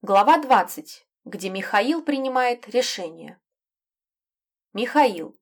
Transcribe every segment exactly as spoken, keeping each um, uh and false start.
Глава двадцать, где Михаил принимает решение. Михаил.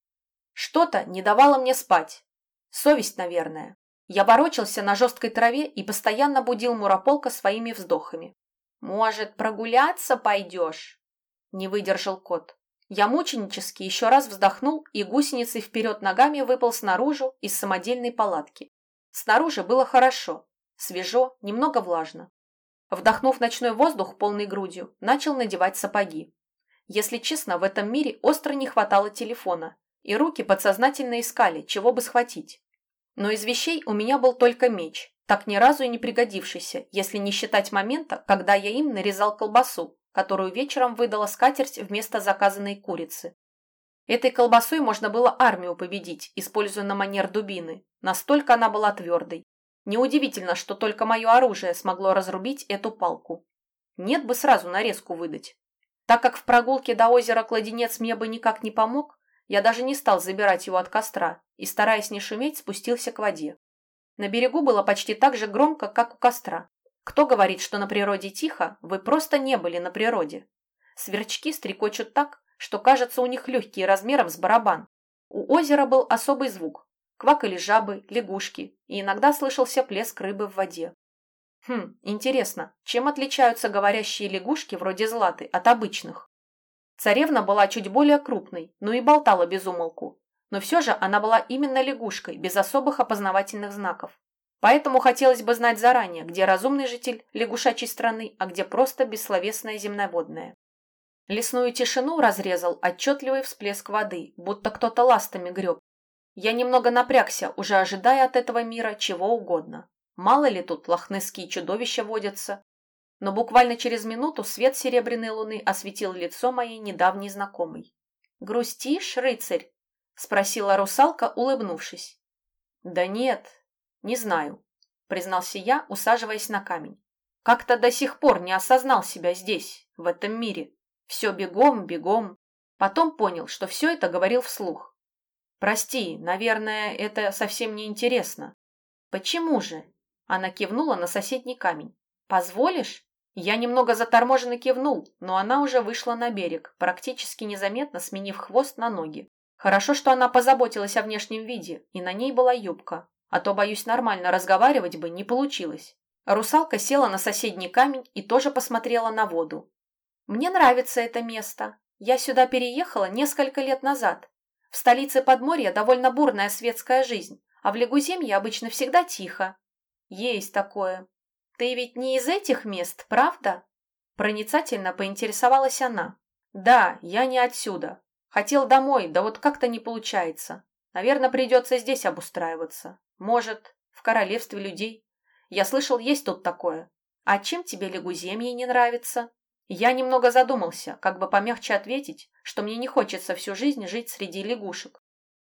Что-то не давало мне спать. Совесть, наверное. Я ворочался на жесткой траве и постоянно будил Мурополка своими вздохами. «Может, прогуляться пойдешь?» Не выдержал кот. Я мученически еще раз вздохнул и гусеницей вперед ногами выполз наружу из самодельной палатки. Снаружи было хорошо, свежо, немного влажно. Вдохнув ночной воздух полной грудью, начал надевать сапоги. Если честно, в этом мире остро не хватало телефона, и руки подсознательно искали, чего бы схватить. Но из вещей у меня был только меч, так ни разу и не пригодившийся, если не считать момента, когда я им нарезал колбасу, которую вечером выдала скатерть вместо заказанной курицы. Этой колбасой можно было армию победить, используя на манер дубины, настолько она была твердой. Неудивительно, что только мое оружие смогло разрубить эту палку. Нет бы сразу нарезку выдать. Так как в прогулке до озера Кладенец мне бы никак не помог, я даже не стал забирать его от костра и, стараясь не шуметь, спустился к воде. На берегу было почти так же громко, как у костра. Кто говорит, что на природе тихо, вы просто не были на природе. Сверчки стрекочут так, что кажется у них легкие размером с барабан. У озера был особый звук. Квакали жабы, лягушки, и иногда слышался плеск рыбы в воде. Хм, интересно, чем отличаются говорящие лягушки вроде Златы от обычных? Царевна была чуть более крупной, но и болтала без умолку. Но все же она была именно лягушкой, без особых опознавательных знаков. Поэтому хотелось бы знать заранее, где разумный житель лягушачьей страны, а где просто бессловесная земноводная. Лесную тишину разрезал отчетливый всплеск воды, будто кто-то ластами греб. Я немного напрягся, уже ожидая от этого мира чего угодно. Мало ли тут лохнесские чудовища водятся. Но буквально через минуту свет серебряной луны осветил лицо моей недавней знакомой. «Грустишь, рыцарь?» – спросила русалка, улыбнувшись. «Да нет, не знаю», – признался я, усаживаясь на камень. «Как-то до сих пор не осознал себя здесь, в этом мире. Все бегом, бегом. Потом понял, что все это говорил вслух. «Прости, наверное, это совсем не интересно». «Почему же?» Она кивнула на соседний камень. «Позволишь?» Я немного заторможенно кивнул, но она уже вышла на берег, практически незаметно сменив хвост на ноги. Хорошо, что она позаботилась о внешнем виде, и на ней была юбка, а то, боюсь, нормально разговаривать бы не получилось. Русалка села на соседний камень и тоже посмотрела на воду. «Мне нравится это место. Я сюда переехала несколько лет назад. В столице Подморья довольно бурная светская жизнь, а в Лягуземье обычно всегда тихо. Есть такое. Ты ведь не из этих мест, правда?» Проницательно поинтересовалась она. «Да, я не отсюда. Хотел домой, да вот как-то не получается. Наверное, придется здесь обустраиваться. Может, в королевстве людей. Я слышал, есть тут такое. А чем тебе Лягуземье не нравится?» Я немного задумался, как бы помягче ответить, что мне не хочется всю жизнь жить среди лягушек.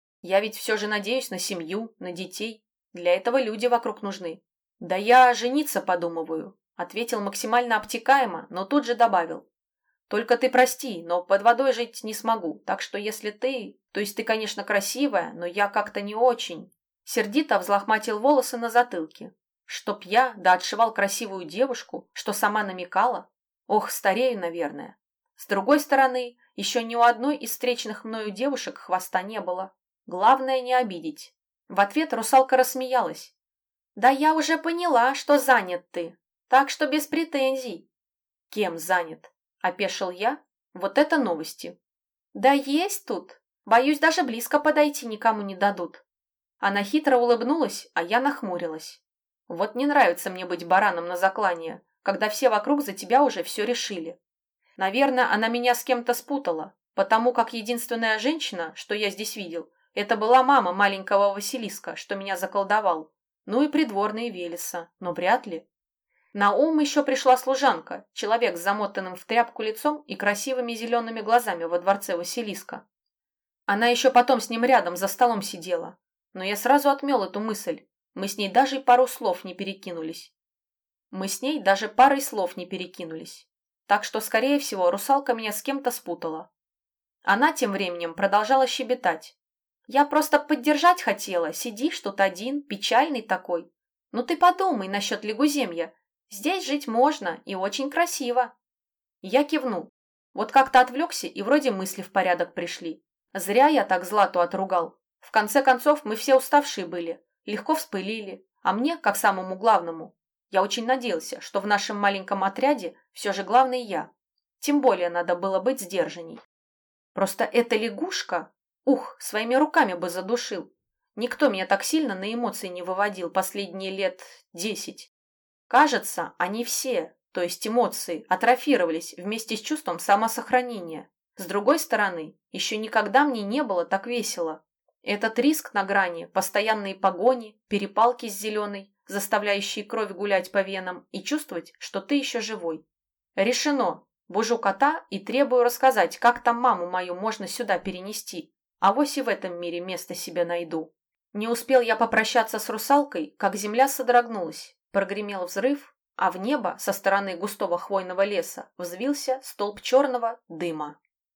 Я ведь все же надеюсь на семью, на детей. Для этого люди вокруг нужны. «Да я жениться подумываю», — ответил максимально обтекаемо, но тут же добавил. «Только ты прости, но под водой жить не смогу, так что если ты... То есть ты, конечно, красивая, но я как-то не очень...» Сердито взлохматил волосы на затылке. Чтоб я, да отшивал красивую девушку, что сама намекала. Ох, старею, наверное. С другой стороны, еще ни у одной из встречных мною девушек хвоста не было. Главное не обидеть. В ответ русалка рассмеялась. «Да я уже поняла, что занят ты, так что без претензий». «Кем занят?» – опешил я. Вот это новости. «Да есть тут. Боюсь, даже близко подойти никому не дадут». Она хитро улыбнулась, а я нахмурилась. Вот не нравится мне быть бараном на заклание, когда все вокруг за тебя уже все решили. Наверное, она меня с кем-то спутала, потому как единственная женщина, что я здесь видел, это была мама маленького Василиска, что меня заколдовал. Ну и придворные Велеса, но вряд ли. На ум еще пришла служанка, человек с замотанным в тряпку лицом и красивыми зелеными глазами во дворце Василиска. Она еще потом с ним рядом за столом сидела, но я сразу отмел эту мысль. Мы с ней даже пару слов не перекинулись. Мы с ней даже парой слов не перекинулись. Так что, скорее всего, русалка меня с кем-то спутала. Она тем временем продолжала щебетать. «Я просто поддержать хотела. Сидишь тут один, печальный такой. Ну ты подумай насчет Лягуземья. Здесь жить можно и очень красиво. Я кивнул. Вот как-то отвлекся, и вроде мысли в порядок пришли. Зря я так Злату отругал. В конце концов, мы все уставшие были, легко вспылили. А мне, как самому главному, я очень надеялся, что в нашем маленьком отряде все же главный я. Тем более надо было быть сдержанней. Просто эта лягушка, ух, своими руками бы задушил. Никто меня так сильно на эмоции не выводил последние лет десять. Кажется, они все, то есть эмоции, атрофировались вместе с чувством самосохранения. С другой стороны, еще никогда мне не было так весело. Этот риск на грани, постоянные погони, перепалки с зеленой, заставляющие кровь гулять по венам и чувствовать, что ты еще живой. Решено. Бужу кота и требую рассказать, как там маму мою можно сюда перенести. Авось и в этом мире место себе найду. Не успел я попрощаться с русалкой, как земля содрогнулась. Прогремел взрыв, а в небо со стороны густого хвойного леса взвился столб черного дыма.